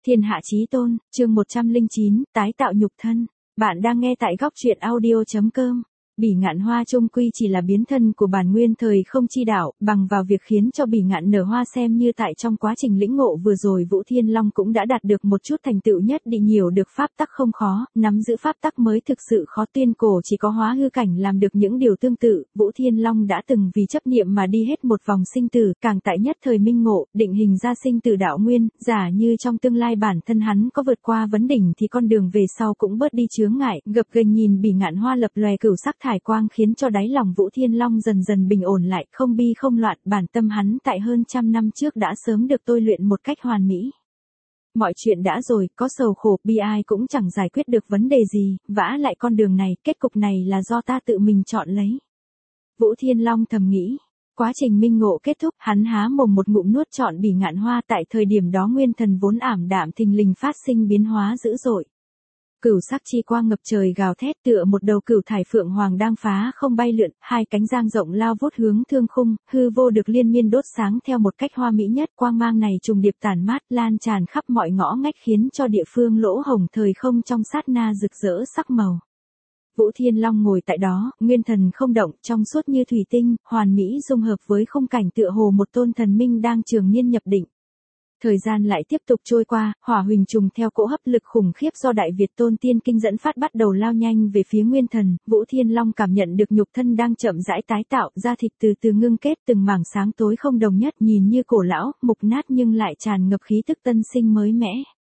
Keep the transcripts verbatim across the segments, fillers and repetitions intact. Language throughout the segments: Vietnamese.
Thiên hạ chí tôn, chương một trăm lẻ chín, tái tạo nhục thân. Bạn đang nghe tại góc truyện audio chấm com. Bỉ Ngạn Hoa chung quy chỉ là biến thân của bản nguyên thời không chi đạo, bằng vào việc khiến cho Bỉ Ngạn nở hoa xem như tại trong quá trình lĩnh ngộ vừa rồi Vũ Thiên Long cũng đã đạt được một chút thành tựu nhất định nhiều được pháp tắc không khó, nắm giữ pháp tắc mới thực sự khó tuyên cổ chỉ có hóa hư cảnh làm được những điều tương tự, Vũ Thiên Long đã từng vì chấp niệm mà đi hết một vòng sinh tử, càng tại nhất thời minh ngộ, định hình ra sinh tử đạo nguyên, giả như trong tương lai bản thân hắn có vượt qua vấn đỉnh thì con đường về sau cũng bớt đi chướng ngại, gập ghềnh nhìn Bỉ Ngạn Hoa lập lòe cửu sắc thải quang khiến cho đáy lòng Vũ Thiên Long dần dần bình ổn lại, không bi không loạn, bản tâm hắn tại hơn trăm năm trước đã sớm được tôi luyện một cách hoàn mỹ. Mọi chuyện đã rồi, có sầu khổ, bi ai cũng chẳng giải quyết được vấn đề gì, vả lại con đường này, kết cục này là do ta tự mình chọn lấy. Vũ Thiên Long thầm nghĩ. Quá trình minh ngộ kết thúc, hắn há mồm một ngụm nuốt trọn Bỉ Ngạn Hoa, tại thời điểm đó nguyên thần vốn ảm đạm thình lình phát sinh biến hóa dữ dội. Cửu sắc chi quang ngập trời gào thét tựa một đầu cửu thải phượng hoàng đang phá không bay lượn, hai cánh giang rộng lao vút hướng thương khung, hư vô được liên miên đốt sáng theo một cách hoa mỹ nhất, quang mang này trùng điệp tản mát lan tràn khắp mọi ngõ ngách khiến cho địa phương lỗ hổng thời không trong sát na rực rỡ sắc màu. Vũ Thiên Long ngồi tại đó, nguyên thần không động, trong suốt như thủy tinh, hoàn mỹ dung hợp với khung cảnh tựa hồ một tôn thần minh đang trường niên nhập định. Thời gian lại tiếp tục trôi qua, hỏa huỳnh trùng theo cỗ hấp lực khủng khiếp do Đại Việt Tôn Tiên Kinh dẫn phát bắt đầu lao nhanh về phía nguyên thần, Vũ Thiên Long cảm nhận được nhục thân đang chậm rãi tái tạo, da thịt từ từ ngưng kết từng mảng sáng tối không đồng nhất, nhìn như cổ lão, mục nát nhưng lại tràn ngập khí tức tân sinh mới mẻ.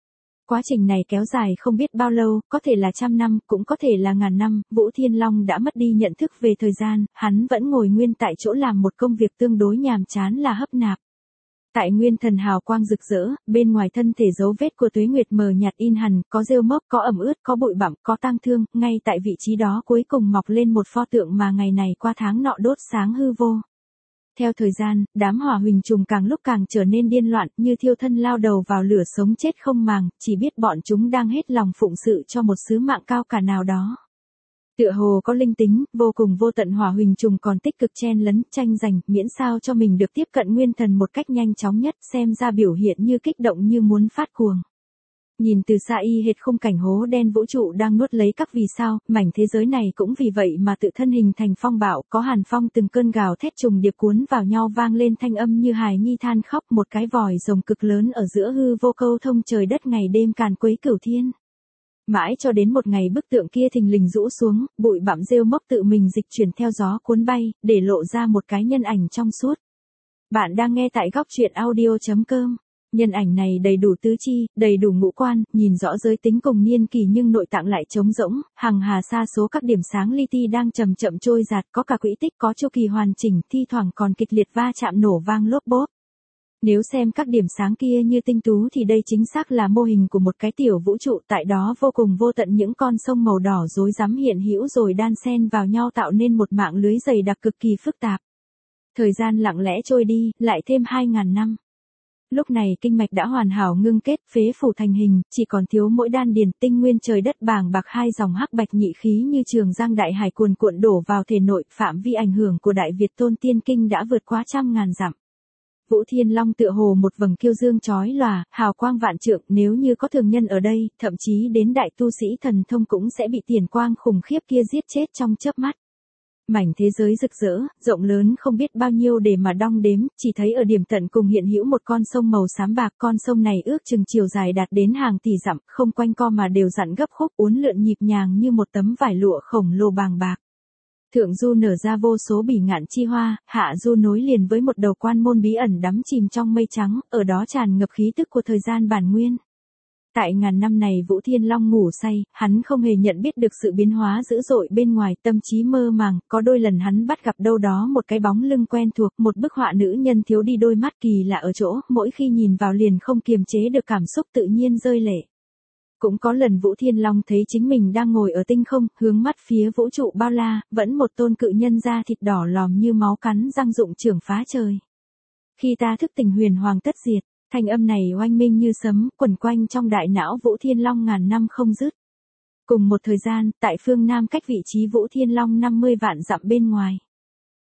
Quá trình này kéo dài không biết bao lâu, có thể là trăm năm, cũng có thể là ngàn năm, Vũ Thiên Long đã mất đi nhận thức về thời gian, hắn vẫn ngồi nguyên tại chỗ làm một công việc tương đối nhàm chán là hấp nạp. Tại nguyên thần hào quang rực rỡ, bên ngoài thân thể dấu vết của tuế nguyệt mờ nhạt in hằn, có rêu mốc, có ẩm ướt, có bụi bặm, có tang thương, ngay tại vị trí đó cuối cùng mọc lên một pho tượng mà ngày này qua tháng nọ đốt sáng hư vô. Theo thời gian, đám hỏa huỳnh trùng càng lúc càng trở nên điên loạn, như thiêu thân lao đầu vào lửa sống chết không màng, chỉ biết bọn chúng đang hết lòng phụng sự cho một sứ mạng cao cả nào đó. Tựa hồ có linh tính, vô cùng vô tận hỏa huỳnh trùng còn tích cực chen lấn, tranh giành, miễn sao cho mình được tiếp cận nguyên thần một cách nhanh chóng nhất, xem ra biểu hiện như kích động như muốn phát cuồng. Nhìn từ xa y hệt khung cảnh hố đen vũ trụ đang nuốt lấy các vì sao, mảnh thế giới này cũng vì vậy mà tự thân hình thành phong bạo, có hàn phong từng cơn gào thét trùng điệp cuốn vào nhau vang lên thanh âm như hài nhi than khóc, một cái vòi rồng cực lớn ở giữa hư vô câu thông trời đất ngày đêm càn quấy cửu thiên. Mãi cho đến một ngày bức tượng kia thình lình rũ xuống, bụi bặm rêu mốc tự mình dịch chuyển theo gió cuốn bay, để lộ ra một cái nhân ảnh trong suốt. Bạn đang nghe tại góc truyện audio chấm com. Nhân ảnh này đầy đủ tứ chi, đầy đủ ngũ quan, nhìn rõ giới tính cùng niên kỳ nhưng nội tạng lại trống rỗng, hằng hà sa số các điểm sáng li ti đang chậm chậm trôi giạt, có cả quỹ tích có chu kỳ hoàn chỉnh, thi thoảng còn kịch liệt va chạm nổ vang lốp bốp. Nếu xem các điểm sáng kia như tinh tú thì đây chính xác là mô hình của một cái tiểu vũ trụ, tại đó vô cùng vô tận những con sông màu đỏ rối rắm hiện hữu rồi đan xen vào nhau tạo nên một mạng lưới dày đặc cực kỳ phức tạp. Thời gian lặng lẽ trôi đi, lại thêm hai ngàn năm. Lúc này kinh mạch đã hoàn hảo ngưng kết, phế phủ thành hình, chỉ còn thiếu mỗi đan điền, tinh nguyên trời đất bàng bạc, hai dòng hắc bạch nhị khí như trường giang đại hải cuồn cuộn đổ vào thể nội, phạm vi ảnh hưởng của Đại Việt Tôn Tiên Kinh đã vượt quá trăm ngàn dặm. Vũ Thiên Long tựa hồ một vầng kiêu dương chói lòa, hào quang vạn trượng, nếu như có thường nhân ở đây, thậm chí đến đại tu sĩ thần thông cũng sẽ bị tiền quang khủng khiếp kia giết chết trong chớp mắt. Mảnh thế giới rực rỡ, rộng lớn không biết bao nhiêu để mà đong đếm, chỉ thấy ở điểm tận cùng hiện hữu một con sông màu xám bạc, con sông này ước chừng chiều dài đạt đến hàng tỷ dặm, không quanh co mà đều dặn gấp khúc, uốn lượn nhịp nhàng như một tấm vải lụa khổng lồ bàng bạc. Thượng du nở ra vô số bỉ ngạn chi hoa, hạ du nối liền với một đầu quan môn bí ẩn đắm chìm trong mây trắng, ở đó tràn ngập khí tức của thời gian bản nguyên. Tại ngàn năm này Vũ Thiên Long ngủ say, hắn không hề nhận biết được sự biến hóa dữ dội bên ngoài, tâm trí mơ màng, có đôi lần hắn bắt gặp đâu đó một cái bóng lưng quen thuộc, một bức họa nữ nhân thiếu đi đôi mắt, kỳ lạ ở chỗ, mỗi khi nhìn vào liền không kiềm chế được cảm xúc tự nhiên rơi lệ. Cũng có lần Vũ Thiên Long thấy chính mình đang ngồi ở tinh không, hướng mắt phía vũ trụ bao la, vẫn một tôn cự nhân da thịt đỏ lòm như máu cắn răng dụng trưởng phá trời. Khi ta thức tỉnh huyền hoàng tất diệt, thanh âm này oanh minh như sấm, quẩn quanh trong đại não Vũ Thiên Long ngàn năm không dứt. Cùng một thời gian, tại phương Nam cách vị trí Vũ Thiên Long năm mươi vạn dặm bên ngoài.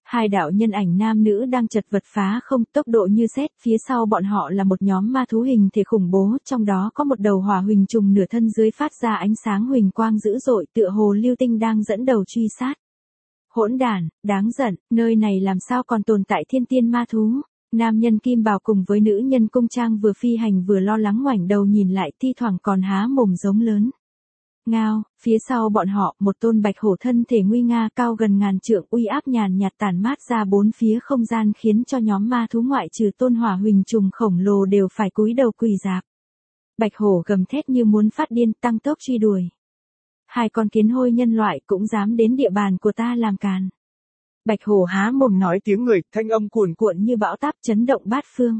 Hai đạo nhân ảnh nam nữ đang chật vật phá không, tốc độ như sét, phía sau bọn họ là một nhóm ma thú hình thể khủng bố, trong đó có một đầu hỏa huỳnh trùng nửa thân dưới phát ra ánh sáng huỳnh quang dữ dội, tựa hồ lưu tinh đang dẫn đầu truy sát. Hỗn đản, đáng giận, nơi này làm sao còn tồn tại thiên tiên ma thú? Nam nhân kim bào cùng với nữ nhân cung trang vừa phi hành vừa lo lắng ngoảnh đầu nhìn lại, thi thoảng còn há mồm giống lớn. Ngao, phía sau bọn họ, một tôn bạch hổ thân thể nguy nga cao gần ngàn trượng, uy áp nhàn nhạt tản mát ra bốn phía không gian, khiến cho nhóm ma thú ngoại trừ tôn hỏa huỳnh trùng khổng lồ đều phải cúi đầu quỳ rạp. Bạch hổ gầm thét như muốn phát điên, tăng tốc truy đuổi. Hai con kiến hôi nhân loại cũng dám đến địa bàn của ta làm càn. Bạch hổ há mồm nói tiếng người, thanh âm cuồn cuộn như bão táp chấn động bát phương.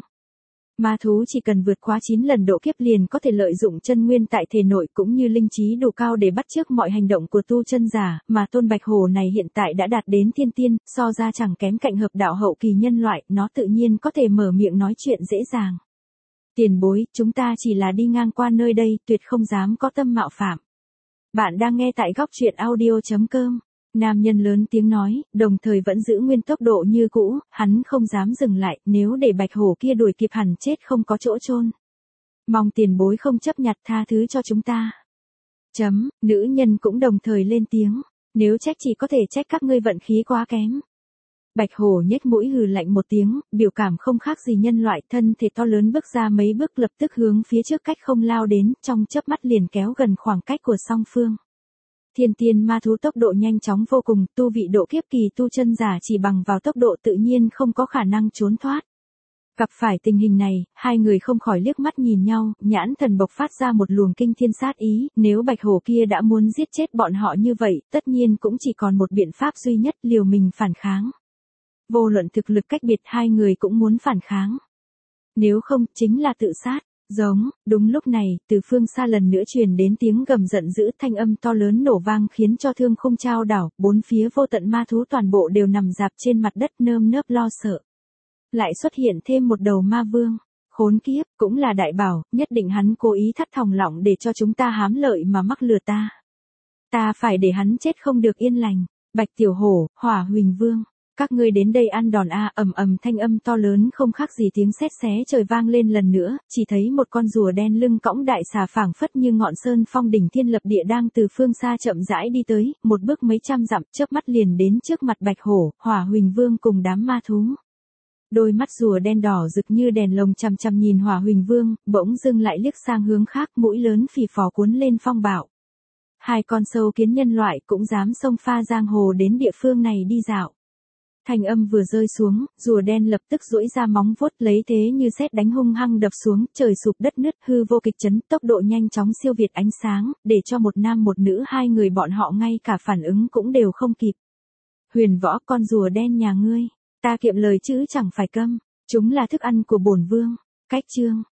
Ma thú chỉ cần vượt qua chín lần độ kiếp liền có thể lợi dụng chân nguyên tại thể nội cũng như linh trí đủ cao để bắt chước mọi hành động của tu chân giả, mà tôn bạch hổ này hiện tại đã đạt đến thiên tiên, so ra chẳng kém cạnh hợp đạo hậu kỳ nhân loại, nó tự nhiên có thể mở miệng nói chuyện dễ dàng. Tiền bối, chúng ta chỉ là đi ngang qua nơi đây, tuyệt không dám có tâm mạo phạm. Bạn đang nghe tại góc truyện audio chấm com. Nam nhân lớn tiếng nói, đồng thời vẫn giữ nguyên tốc độ như cũ, hắn không dám dừng lại, nếu để bạch hổ kia đuổi kịp hẳn chết không có chỗ chôn. Mong tiền bối không chấp nhặt tha thứ cho chúng ta. Chấm, nữ nhân cũng đồng thời lên tiếng, nếu trách chỉ có thể trách các ngươi vận khí quá kém. Bạch hổ nhếch mũi hừ lạnh một tiếng, biểu cảm không khác gì nhân loại, thân thể to lớn bước ra mấy bước lập tức hướng phía trước cách không lao đến, trong chớp mắt liền kéo gần khoảng cách của song phương. Thiên tiên ma thú tốc độ nhanh chóng vô cùng, tu vị độ kiếp kỳ tu chân giả chỉ bằng vào tốc độ tự nhiên không có khả năng trốn thoát. Gặp phải tình hình này, hai người không khỏi liếc mắt nhìn nhau, nhãn thần bộc phát ra một luồng kinh thiên sát ý, nếu bạch hổ kia đã muốn giết chết bọn họ như vậy, tất nhiên cũng chỉ còn một biện pháp duy nhất, liều mình phản kháng. Vô luận thực lực cách biệt, hai người cũng muốn phản kháng. Nếu không, chính là tự sát. Giống, đúng lúc này, từ phương xa lần nữa truyền đến tiếng gầm giận dữ, thanh âm to lớn nổ vang khiến cho thương khung trao đảo, bốn phía vô tận ma thú toàn bộ đều nằm dạp trên mặt đất nơm nớp lo sợ. Lại xuất hiện thêm một đầu ma vương, khốn kiếp, cũng là đại bảo, nhất định hắn cố ý thắt thòng lọng để cho chúng ta hám lợi mà mắc lừa ta. Ta phải để hắn chết không được yên lành. Bạch tiểu hổ, hỏa huỳnh vương. Các ngươi đến đây ăn đòn a, ầm ầm thanh âm to lớn không khác gì tiếng sét xé trời vang lên lần nữa, chỉ thấy một con rùa đen lưng cõng đại xà phảng phất như ngọn sơn phong đỉnh thiên lập địa đang từ phương xa chậm rãi đi tới, một bước mấy trăm dặm, chớp mắt liền đến trước mặt bạch hổ, hỏa huỳnh vương cùng đám ma thú. Đôi mắt rùa đen đỏ rực như đèn lồng chằm chằm nhìn hỏa huỳnh vương, bỗng dưng lại liếc sang hướng khác, mũi lớn phì phò cuốn lên phong bạo. Hai con sâu kiến nhân loại cũng dám xông pha giang hồ đến địa phương này đi dạo. Thanh âm vừa rơi xuống, rùa đen lập tức duỗi ra móng vuốt lấy thế như sét đánh hung hăng đập xuống, trời sụp đất nứt, hư vô kịch chấn, tốc độ nhanh chóng siêu việt ánh sáng, để cho một nam một nữ hai người bọn họ ngay cả phản ứng cũng đều không kịp. Huyền võ, con rùa đen nhà ngươi, ta kiệm lời chữ chẳng phải câm, chúng là thức ăn của bổn vương. Cách chương